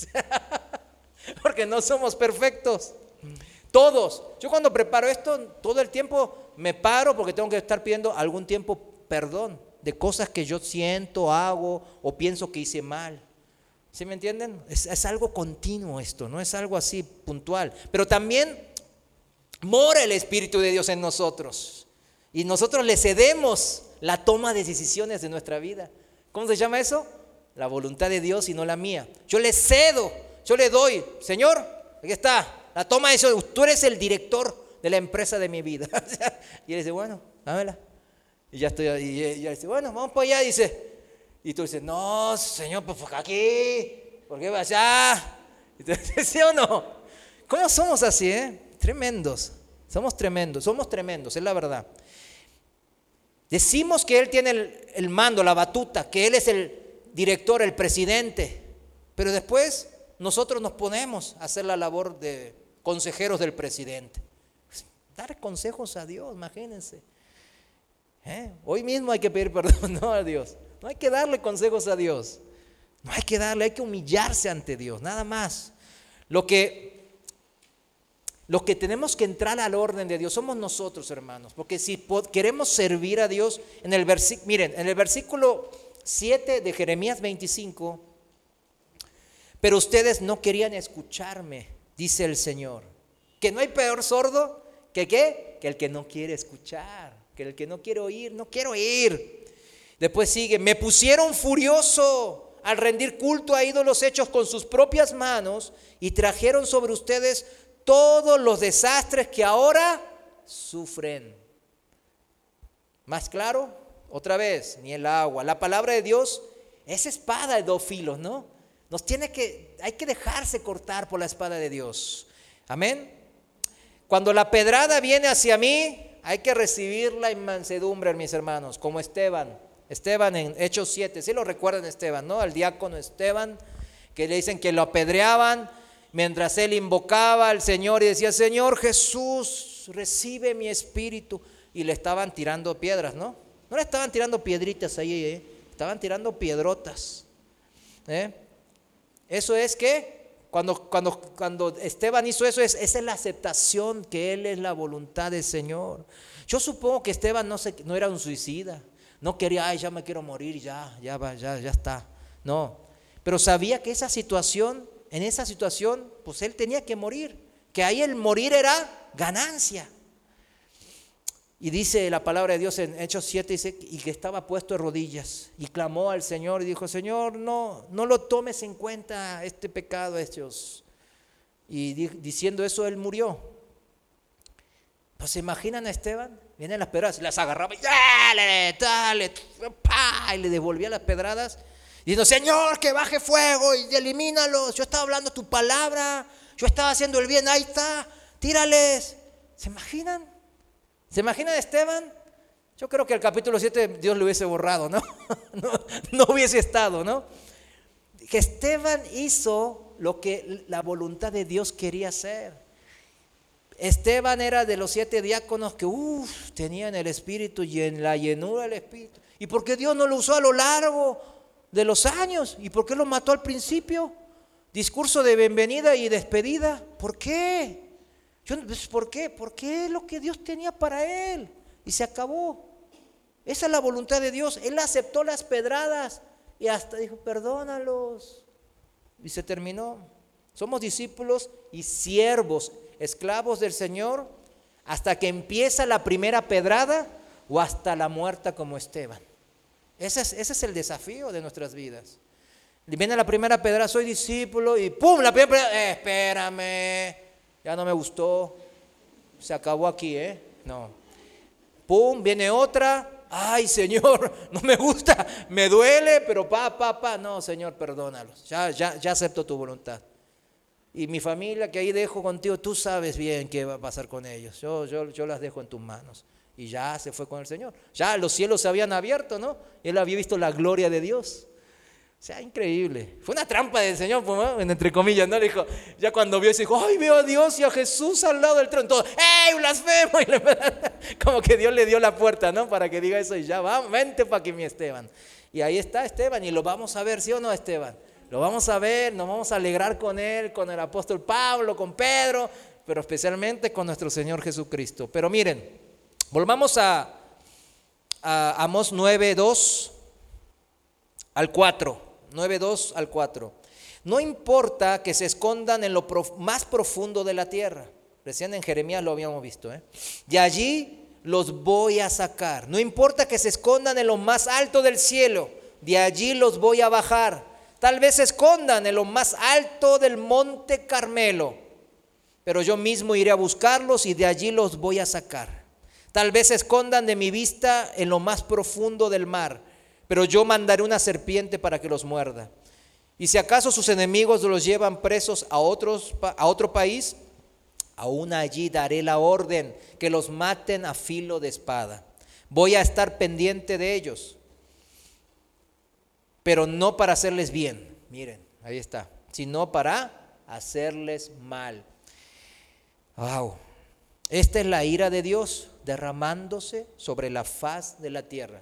S1: Porque no somos perfectos. Todos. Yo cuando preparo esto, todo el tiempo me paro porque tengo que estar pidiendo algún tiempo perdón de cosas que yo siento, hago o pienso que hice mal. ¿Sí me entienden? Es, es algo continuo esto, no es algo así puntual. Pero también mora el Espíritu de Dios en nosotros. Y nosotros le cedemos la toma de decisiones de nuestra vida. ¿Cómo se llama eso? La voluntad de Dios y no la mía. Yo le cedo, yo le doy, Señor, aquí está, la toma de decisiones. Tú eres el director de la empresa de mi vida. Y él dice, bueno, dámela. Y ya estoy ahí, y ella dice, bueno, vamos para allá, dice. Y tú dices, no, Señor, pues aquí, ¿por qué vas allá? ¿Sí o no? ¿Cómo somos así, eh? Tremendos, somos tremendos, somos tremendos, es la verdad. Decimos que Él tiene el, el mando, la batuta, que Él es el director, el presidente, pero después nosotros nos ponemos a hacer la labor de consejeros del presidente. Dar consejos a Dios, imagínense. ¿Eh? Hoy mismo hay que pedir perdón, no a Dios. No hay que darle consejos a Dios. No hay que darle, hay que humillarse ante Dios, nada más. Lo que, lo que tenemos que entrar al orden de Dios somos nosotros, hermanos. Porque si queremos servir a Dios, en el versículo, miren, en el versículo siete de Jeremías veinticinco, pero ustedes no querían escucharme, dice el Señor. Que no hay peor sordo que ¿qué? Que el que no quiere escuchar, que el que no quiere oír, no quiero oír. Después sigue, me pusieron furioso al rendir culto a ídolos hechos con sus propias manos y trajeron sobre ustedes todos los desastres que ahora sufren. ¿Más claro? Otra vez, ni el agua. La palabra de Dios es espada de dos filos, ¿no? Nos tiene que, hay que dejarse cortar por la espada de Dios. Amén. Cuando la pedrada viene hacia mí, hay que recibirla en mansedumbre, mis hermanos, como Esteban. Esteban en Hechos siete, ¿sí lo recuerdan Esteban, no? Al diácono Esteban, que le dicen que lo apedreaban mientras él invocaba al Señor y decía, Señor Jesús, recibe mi espíritu. Y le estaban tirando piedras, ¿no? No le estaban tirando piedritas ahí, ¿eh? Estaban tirando piedrotas. ¿Eh? Eso es que cuando, cuando, cuando Esteban hizo eso, es, esa es la aceptación que él es la voluntad del Señor. Yo supongo que Esteban no, se, no era un suicida. No quería, ay, ya me quiero morir, ya, ya va, ya, ya está. No, pero sabía que esa situación, en esa situación, pues él tenía que morir. Que ahí el morir era ganancia. Y dice la palabra de Dios en Hechos siete, dice, y que estaba puesto de rodillas y clamó al Señor y dijo, Señor, no, no lo tomes en cuenta este pecado, Hechos. y di- diciendo eso él murió. Pues se imaginan a Esteban, vienen las pedradas, y las agarraba y dale, dale, pa, y le devolvía las pedradas, diciendo, Señor, que baje fuego y elimínalos, yo estaba hablando tu palabra, yo estaba haciendo el bien, ahí está, tírales. ¿Se imaginan? ¿Se imaginan a Esteban? Yo creo que el capítulo siete Dios lo hubiese borrado, ¿no? No, no hubiese estado, ¿no? Que Esteban hizo lo que la voluntad de Dios quería hacer. Esteban era de los siete diáconos que uf, tenían el Espíritu y en la llenura del Espíritu. ¿Y por qué Dios no lo usó a lo largo de los años? ¿Y por qué lo mató al principio? Discurso de bienvenida y despedida. ¿Por qué? Yo, pues, ¿por qué? Porque es lo que Dios tenía para él. Y se acabó. Esa es la voluntad de Dios. Él aceptó las pedradas y hasta dijo, perdónalos. Y se terminó. Somos discípulos y siervos, esclavos del Señor, hasta que empieza la primera pedrada o hasta la muerte como Esteban. Ese es, ese es el desafío de nuestras vidas. Viene la primera pedrada, soy discípulo y ¡pum! La primera pedrada, eh, espérame, ya no me gustó, se acabó aquí, ¿eh? No. ¡Pum! Viene otra, ay Señor, no me gusta, me duele, pero pa, pa, pa, no Señor, perdónalos, ya, ya, ya acepto tu voluntad. Y mi familia que ahí dejo contigo, tú sabes bien qué va a pasar con ellos. Yo, yo, yo las dejo en tus manos. Y ya se fue con el Señor. Ya los cielos se habían abierto, ¿no? Él había visto la gloria de Dios. O sea, increíble. Fue una trampa del Señor, ¿no? Entre comillas, ¿no? Le dijo, ya cuando vio, se dijo, ay, veo a Dios y a Jesús al lado del trono. Todo, ¡ey, blasfemo! Y le, como que Dios le dio la puerta, ¿no? Para que diga eso y ya, va, vente para que mi Esteban. Y ahí está Esteban y lo vamos a ver, ¿sí o no, Esteban? Lo vamos a ver, nos vamos a alegrar con él, con el apóstol Pablo, con Pedro, pero especialmente con nuestro Señor Jesucristo. Pero miren, volvamos a, a Amós nueve, dos al cuatro. nueve, dos al cuatro. No importa que se escondan en lo prof- más profundo de la tierra. Recién en Jeremías lo habíamos visto, ¿eh? De allí los voy a sacar. No importa que se escondan en lo más alto del cielo. De allí los voy a bajar. Tal vez se escondan en lo más alto del monte Carmelo, pero yo mismo iré a buscarlos y de allí los voy a sacar. Tal vez se escondan de mi vista en lo más profundo del mar, pero yo mandaré una serpiente para que los muerda. Y si acaso sus enemigos los llevan presos a, otros, a otro país, aún allí daré la orden que los maten a filo de espada. Voy a estar pendiente de ellos, pero no para hacerles bien, miren, ahí está, sino para hacerles mal. Wow, esta es la ira de Dios derramándose sobre la faz de la tierra.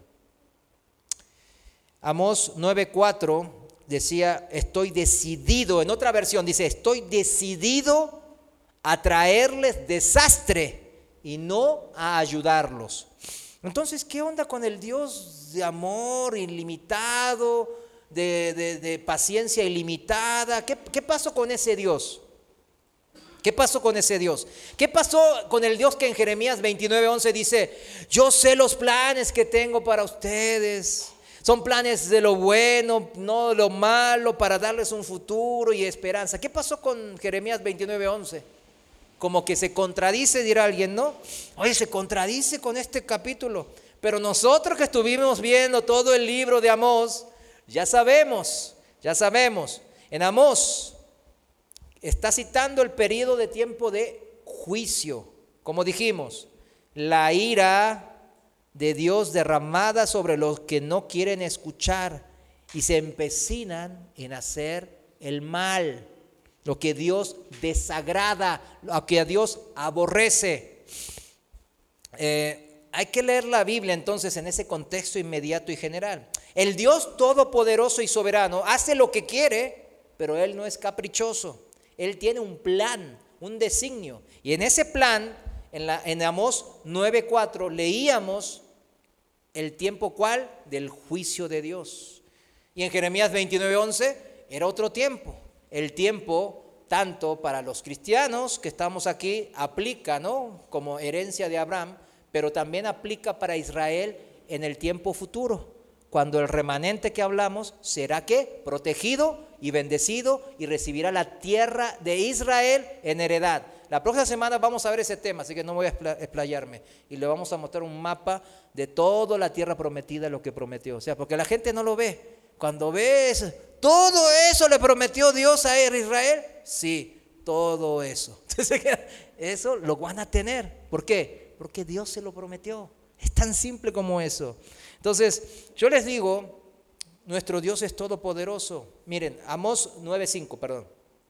S1: Amós nueve, cuatro decía, estoy decidido, en otra versión dice, estoy decidido a traerles desastre y no a ayudarlos. Entonces, ¿qué onda con el Dios de amor ilimitado, de, de, de paciencia ilimitada? ¿Qué, ¿Qué pasó con ese Dios? ¿Qué pasó con ese Dios? ¿Qué pasó con el Dios que en Jeremías veintinueve, once dice, yo sé los planes que tengo para ustedes? Son planes de lo bueno, no de lo malo, para darles un futuro y esperanza. ¿Qué pasó con Jeremías veintinueve, once? Como que se contradice, dirá alguien, ¿no? Oye, se contradice con este capítulo. Pero nosotros que estuvimos viendo todo el libro de Amós, ya sabemos, ya sabemos. En Amós está citando el periodo de tiempo de juicio. Como dijimos, la ira de Dios derramada sobre los que no quieren escuchar y se empecinan en hacer el mal. Lo que Dios desagrada, lo que a Dios aborrece. Eh, hay que leer la Biblia entonces en ese contexto inmediato y general. El Dios todopoderoso y soberano hace lo que quiere, pero Él no es caprichoso. Él tiene un plan, un designio. Y en ese plan, en, la, en Amós nueve, cuatro, leíamos el tiempo ¿cuál? Del juicio de Dios. Y en Jeremías veintinueve, once era otro tiempo. El tiempo, tanto para los cristianos que estamos aquí, aplica, ¿no? Como herencia de Abraham, pero también aplica para Israel en el tiempo futuro, cuando el remanente que hablamos será ¿qué? Protegido y bendecido y recibirá la tierra de Israel en heredad. La próxima semana vamos a ver ese tema, así que no voy a explayarme. Y le vamos a mostrar un mapa de toda la tierra prometida, lo que prometió. O sea, porque la gente no lo ve. Cuando ves, todo eso le prometió Dios a Israel. Sí, todo eso. Entonces, eso lo van a tener. ¿Por qué? Porque Dios se lo prometió. Es tan simple como eso. Entonces, yo les digo, nuestro Dios es todopoderoso. Miren, Amós nueve cinco, perdón.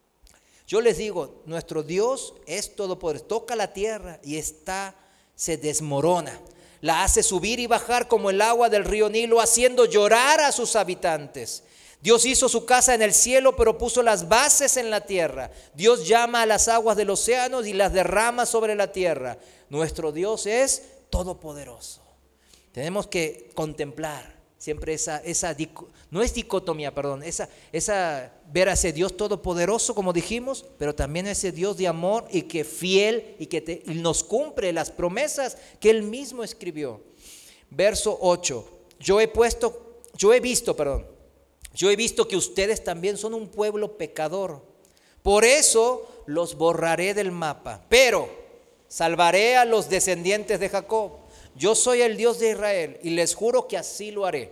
S1: Yo les digo, nuestro Dios es todopoderoso. Toca la tierra y está, se desmorona. La hace subir y bajar como el agua del río Nilo, haciendo llorar a sus habitantes. Dios hizo su casa en el cielo, pero puso las bases en la tierra. Dios llama a las aguas del océano y las derrama sobre la tierra. Nuestro Dios es todopoderoso. Tenemos que contemplar siempre esa, esa no es dicotomía, perdón, esa, esa ver a ese Dios todopoderoso, como dijimos, pero también ese Dios de amor y que fiel y que te, y nos cumple las promesas que Él mismo escribió. Verso ocho. Yo he puesto, yo he visto, perdón, yo he visto que ustedes también son un pueblo pecador. Por eso los borraré del mapa, pero salvaré a los descendientes de Jacob. Yo soy el Dios de Israel y les juro que así lo haré.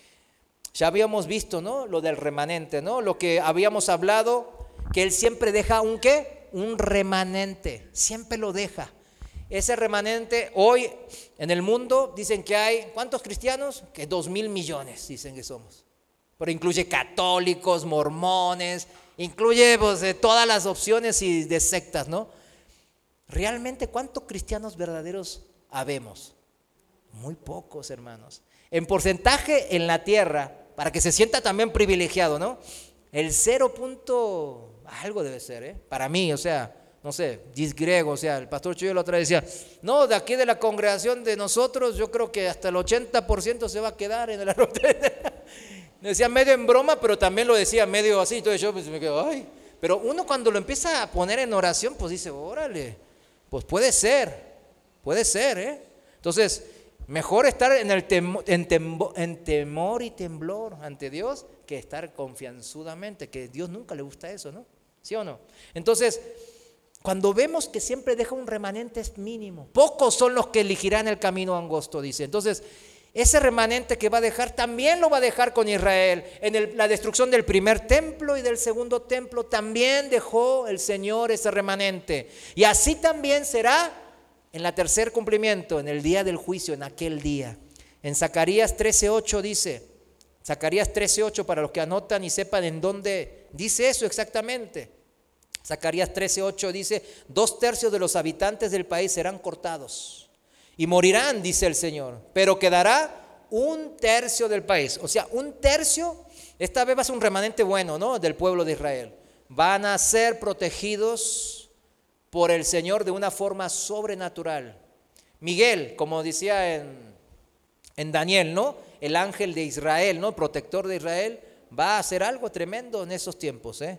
S1: Ya habíamos visto, ¿no? Lo del remanente, ¿no? Lo que habíamos hablado, que Él siempre deja un ¿qué? Un remanente, siempre lo deja. Ese remanente, hoy en el mundo dicen que hay, ¿cuántos cristianos? Que dos mil millones dicen que somos. Pero incluye católicos, mormones, incluye pues, de todas las opciones y de sectas, ¿no? Realmente, ¿cuántos cristianos verdaderos habemos? Muy pocos, hermanos. En porcentaje en la tierra, para que se sienta también privilegiado, ¿no? El cero punto algo debe ser, ¿eh? Para mí, o sea, no sé, disgrego, o sea, el pastor Chuyo la otra vez decía, no, de aquí de la congregación de nosotros, yo creo que hasta el ochenta por ciento se va a quedar en el arroz. Decía medio en broma, pero también lo decía medio así, entonces yo pues me quedo, ay. Pero uno cuando lo empieza a poner en oración, pues dice, órale, pues puede ser, puede ser, ¿eh? Entonces, mejor estar en, el temo, en, tembo, en temor y temblor ante Dios que estar confianzudamente, que a Dios nunca le gusta eso, ¿no? ¿Sí o no? Entonces, cuando vemos que siempre deja un remanente es mínimo. Pocos son los que elegirán el camino angosto, dice. Entonces, ese remanente que va a dejar también lo va a dejar con Israel. En el, la destrucción del primer templo y del segundo templo también dejó el Señor ese remanente. Y así también será en la tercer cumplimiento, en el día del juicio, en aquel día. En Zacarías trece ocho dice, Zacarías trece ocho para los que anotan y sepan en dónde dice eso exactamente. Zacarías trece ocho dice, dos tercios de los habitantes del país serán cortados y morirán, dice el Señor, pero quedará un tercio del país. O sea, un tercio, esta vez va a ser un remanente bueno, ¿no? Del pueblo de Israel. Van a ser protegidos por el Señor de una forma sobrenatural. Miguel, como decía en, en Daniel, ¿no? El ángel de Israel, ¿no? Protector de Israel, va a hacer algo tremendo en esos tiempos, ¿eh?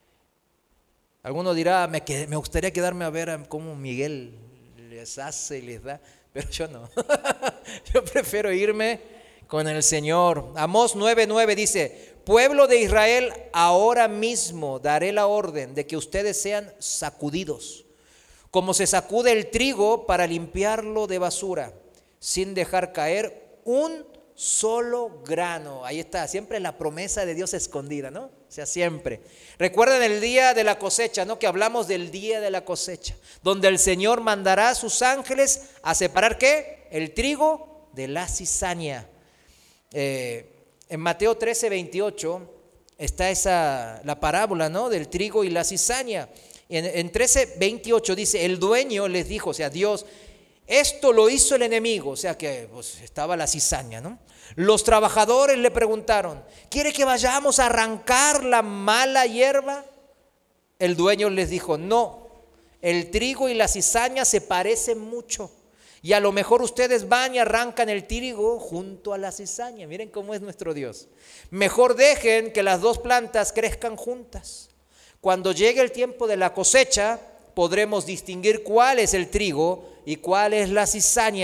S1: Alguno dirá, me, quedé, me gustaría quedarme a ver cómo Miguel les hace y les da, pero yo no. Yo prefiero irme con el Señor. Amós nueve nueve dice, pueblo de Israel, ahora mismo daré la orden de que ustedes sean sacudidos, como se sacude el trigo para limpiarlo de basura, sin dejar caer un solo grano. Ahí está, siempre la promesa de Dios escondida, ¿no? O sea, siempre. Recuerden el día de la cosecha, ¿no? Que hablamos del día de la cosecha, donde el Señor mandará a sus ángeles a separar, ¿qué? El trigo de la cizaña. Eh, en Mateo trece veintiocho está esa, la parábola, ¿no? Del trigo y la cizaña. En, en trece veintiocho dice, el dueño les dijo, o sea, Dios, esto lo hizo el enemigo, o sea que pues, estaba la cizaña, ¿no? Los trabajadores le preguntaron, ¿quiere que vayamos a arrancar la mala hierba? El dueño les dijo, no, el trigo y la cizaña se parecen mucho y a lo mejor ustedes van y arrancan el trigo junto a la cizaña. Miren cómo es nuestro Dios. Mejor dejen que las dos plantas crezcan juntas. Cuando llegue el tiempo de la cosecha, podremos distinguir cuál es el trigo y cuál es la cizaña.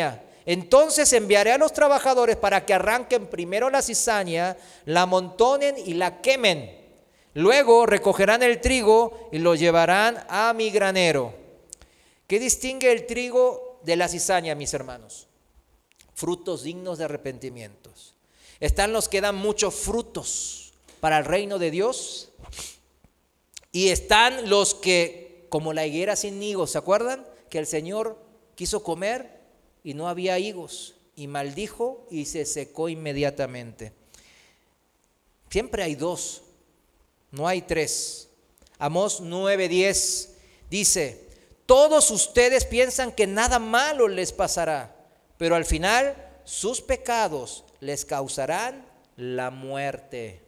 S1: Entonces enviaré a los trabajadores para que arranquen primero la cizaña, la amontonen y la quemen. Luego recogerán el trigo y lo llevarán a mi granero. ¿Qué distingue el trigo de la cizaña, mis hermanos? Frutos dignos de arrepentimientos. Están los que dan muchos frutos para el reino de Dios. Y están los que, como la higuera sin higos, ¿se acuerdan? Que el Señor quiso comer y no había higos, y maldijo y se secó inmediatamente. Siempre hay dos, no hay tres. Amós nueve diez dice: todos ustedes piensan que nada malo les pasará, pero al final sus pecados les causarán la muerte.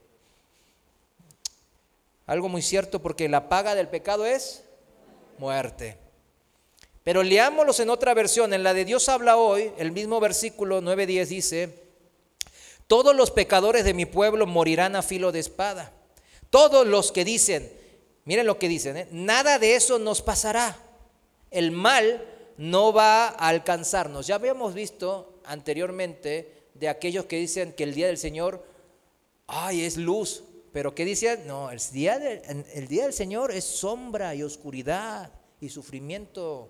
S1: Algo muy cierto, porque la paga del pecado es muerte. Pero leámoslos en otra versión, en la de Dios habla hoy, el mismo versículo nueve diez dice: todos los pecadores de mi pueblo morirán a filo de espada. Todos los que dicen, miren lo que dicen, ¿eh? Nada de eso nos pasará. El mal no va a alcanzarnos. Ya habíamos visto anteriormente de aquellos que dicen que el día del Señor, ay, es luz. Pero ¿qué dicen? No, el día, de, el día del Señor es sombra y oscuridad y sufrimiento.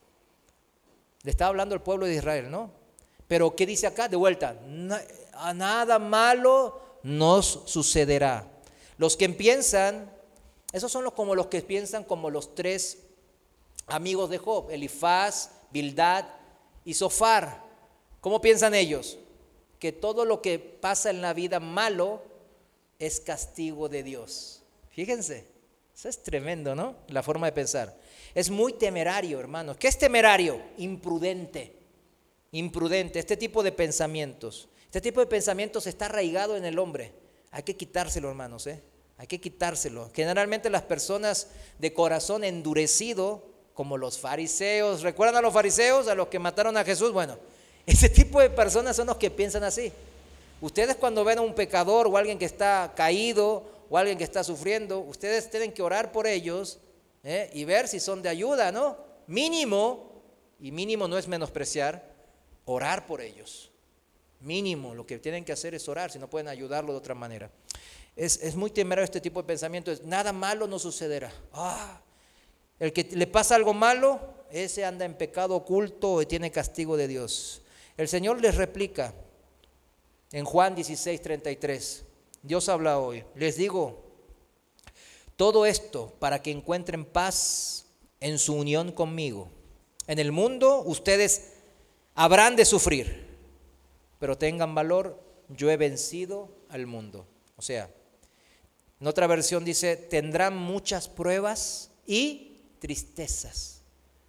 S1: Le estaba hablando al pueblo de Israel, ¿no? Pero ¿qué dice acá? De vuelta, na, a nada malo nos sucederá. Los que piensan, esos son los, como los que piensan como los tres amigos de Job, Elifaz, Bildad y Zofar. ¿Cómo piensan ellos? Que todo lo que pasa en la vida malo es castigo de Dios. Fíjense, eso es tremendo, ¿no? La forma de pensar. Es muy temerario, hermanos. ¿Qué es temerario? Imprudente. Imprudente, este tipo de pensamientos. Este tipo de pensamientos está arraigado en el hombre. Hay que quitárselo, hermanos, ¿eh? Hay que quitárselo. Generalmente las personas de corazón endurecido, como los fariseos, ¿recuerdan a los fariseos, a los que mataron a Jesús? Bueno, ese tipo de personas son los que piensan así. Ustedes cuando ven a un pecador o alguien que está caído o alguien que está sufriendo, ustedes tienen que orar por ellos, ¿eh? Y ver si son de ayuda, ¿no? Mínimo, y mínimo no es menospreciar, orar por ellos. Mínimo, lo que tienen que hacer es orar, si no pueden ayudarlo de otra manera. Es, es muy temerario este tipo de pensamiento, es nada malo no sucederá. Ah, el que le pasa algo malo, ese anda en pecado oculto y tiene castigo de Dios. El Señor les replica en Juan dieciséis treinta y tres. Dios habla hoy. Les digo todo esto para que encuentren paz en su unión conmigo. En el mundo ustedes habrán de sufrir, pero tengan valor, yo he vencido al mundo. O sea, en otra versión dice, tendrán muchas pruebas y tristezas.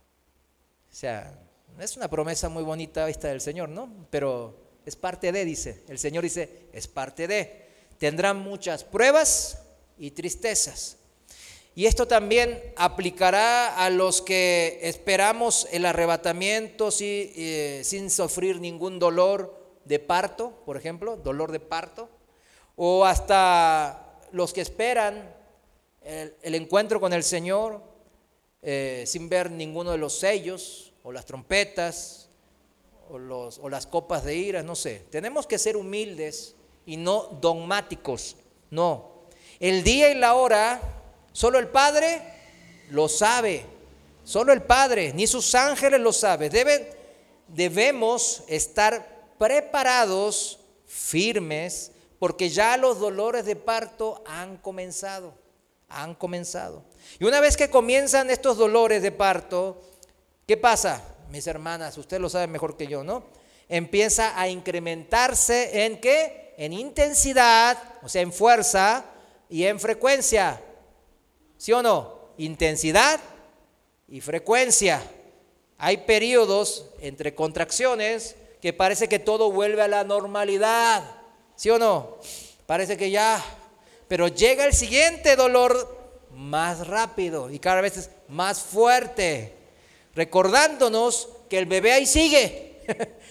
S1: O sea, es una promesa muy bonita esta del Señor, ¿no? Pero es parte de, dice, el Señor dice, es parte de. Tendrán muchas pruebas y tristezas. Y esto también aplicará a los que esperamos el arrebatamiento sí, eh, sin sufrir ningún dolor de parto, por ejemplo, dolor de parto, o hasta los que esperan el, el encuentro con el Señor eh, sin ver ninguno de los sellos o las trompetas o, los, o las copas de ira, no sé. Tenemos que ser humildes y no dogmáticos, no. El día y la hora, solo el Padre lo sabe, solo el Padre, ni sus ángeles lo saben. Deben, debemos estar preparados, firmes, porque ya los dolores de parto han comenzado, han comenzado. Y una vez que comienzan estos dolores de parto, ¿qué pasa? Mis hermanas, ustedes lo saben mejor que yo, ¿no? Empieza a incrementarse ¿en qué? En intensidad, o sea, en fuerza y en frecuencia. ¿Sí o no? Intensidad y frecuencia. Hay periodos entre contracciones que parece que todo vuelve a la normalidad. ¿Sí o no? Parece que ya. Pero llega el siguiente dolor más rápido y cada vez es más fuerte, recordándonos que el bebé ahí sigue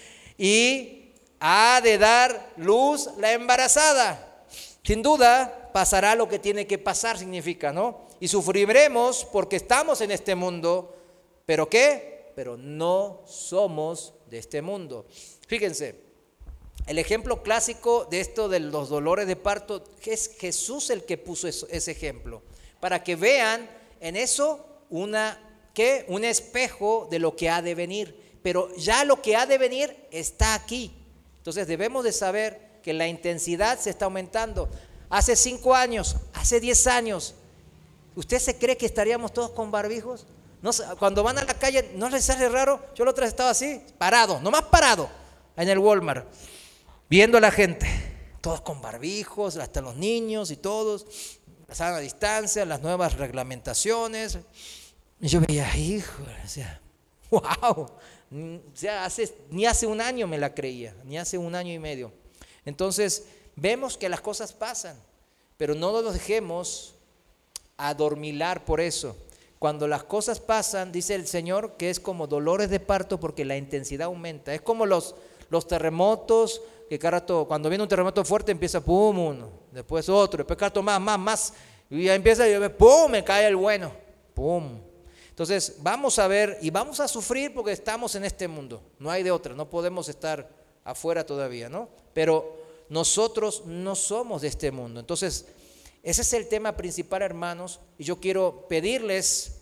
S1: y ha de dar luz la embarazada. Sin duda pasará lo que tiene que pasar, significa, ¿no? Y sufriremos porque estamos en este mundo, ¿pero qué? pero no somos de este mundo. Fíjense, el ejemplo clásico de esto de los dolores de parto es Jesús el que puso eso, ese ejemplo, para que vean en eso una, ¿qué? un espejo de lo que ha de venir. Pero ya lo que ha de venir está aquí. Entonces debemos de saber que la intensidad se está aumentando. Hace cinco años, hace diez años, ¿usted se cree que estaríamos todos con barbijos? No, cuando van a la calle, ¿no les hace raro? Yo la otra vez estaba así, parado, nomás parado, en el Walmart, viendo a la gente, todos con barbijos, hasta los niños y todos, la sana distancia, las nuevas reglamentaciones. Y yo veía, hijo, o sea, wow, o sea, hace, ni hace un año me la creía, ni hace un año y medio. Entonces, vemos que las cosas pasan, pero no nos dejemos adormilar por eso. Cuando las cosas pasan, dice el Señor, que es como dolores de parto porque la intensidad aumenta. Es como los, los terremotos, que cada rato, cuando viene un terremoto fuerte empieza pum, uno, después otro, después cada rato más, más, más, y ya empieza a llover, pum, me cae el bueno, pum. Entonces, vamos a ver y vamos a sufrir porque estamos en este mundo. No hay de otra, no podemos estar afuera todavía, ¿no? Pero nosotros no somos de este mundo. Entonces, ese es el tema principal, hermanos, y yo quiero pedirles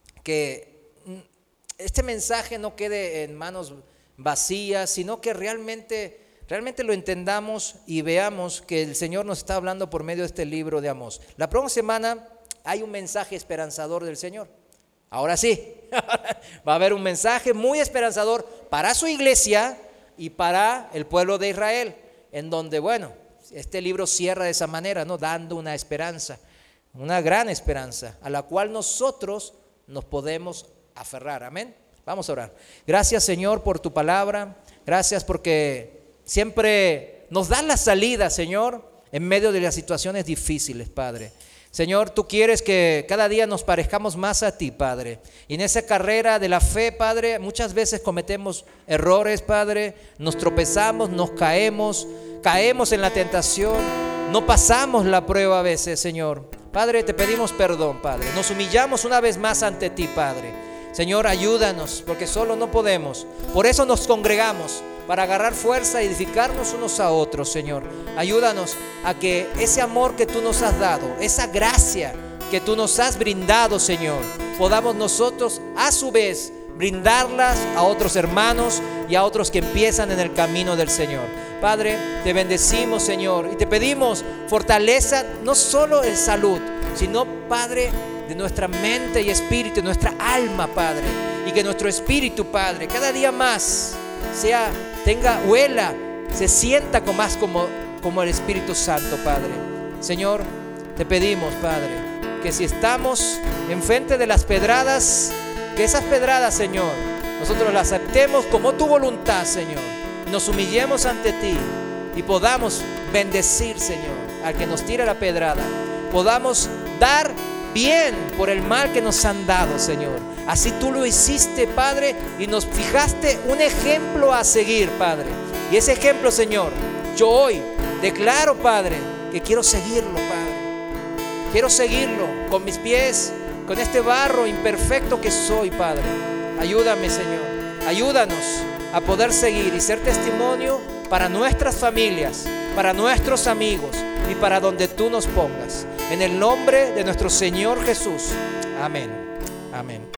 S1: que este mensaje no quede en manos vacías, sino que realmente, realmente lo entendamos y veamos que el Señor nos está hablando por medio de este libro de Amós. La próxima semana hay un mensaje esperanzador del Señor. Ahora sí, va a haber un mensaje muy esperanzador para su iglesia y para el pueblo de Israel, en donde, bueno, este libro cierra de esa manera, ¿no? Dando una esperanza, una gran esperanza, a la cual nosotros nos podemos aferrar. Amén. Vamos a orar. Gracias, Señor, por tu palabra. Gracias porque siempre nos das la salida, Señor, en medio de las situaciones difíciles, Padre. Señor, tú quieres que cada día nos parezcamos más a ti, Padre. Y en esa carrera de la fe, Padre, muchas veces cometemos errores, Padre. Nos tropezamos, nos caemos, caemos en la tentación. No pasamos la prueba a veces, Señor. Padre, te pedimos perdón, Padre. Nos humillamos una vez más ante ti, Padre. Señor, ayúdanos, porque solo no podemos. Por eso nos congregamos, para agarrar fuerza y edificarnos unos a otros, Señor. Ayúdanos a que ese amor que tú nos has dado, esa gracia que tú nos has brindado, Señor, podamos nosotros a su vez brindarlas a otros hermanos y a otros que empiezan en el camino del Señor. Padre, te bendecimos, Señor, y te pedimos fortaleza, no solo en salud, sino, Padre, de nuestra mente y espíritu, de nuestra alma, Padre, y que nuestro espíritu, Padre, cada día más sea, tenga, huela, se sienta con más como, como el Espíritu Santo, Padre. Señor, te pedimos, Padre, que si estamos enfrente de las pedradas, que esas pedradas, Señor, nosotros las aceptemos como tu voluntad, Señor. Nos humillemos ante ti y podamos bendecir, Señor, al que nos tira la pedrada. Podamos dar bien por el mal que nos han dado, Señor. Así tú lo hiciste, Padre, y nos fijaste un ejemplo a seguir, Padre. Y ese ejemplo, Señor, yo hoy declaro, Padre, que quiero seguirlo, Padre. Quiero seguirlo con mis pies, con este barro imperfecto que soy, Padre. Ayúdame, Señor. Ayúdanos a poder seguir y ser testimonio para nuestras familias, para nuestros amigos y para donde tú nos pongas. En el nombre de nuestro Señor Jesús. Amén. Amén.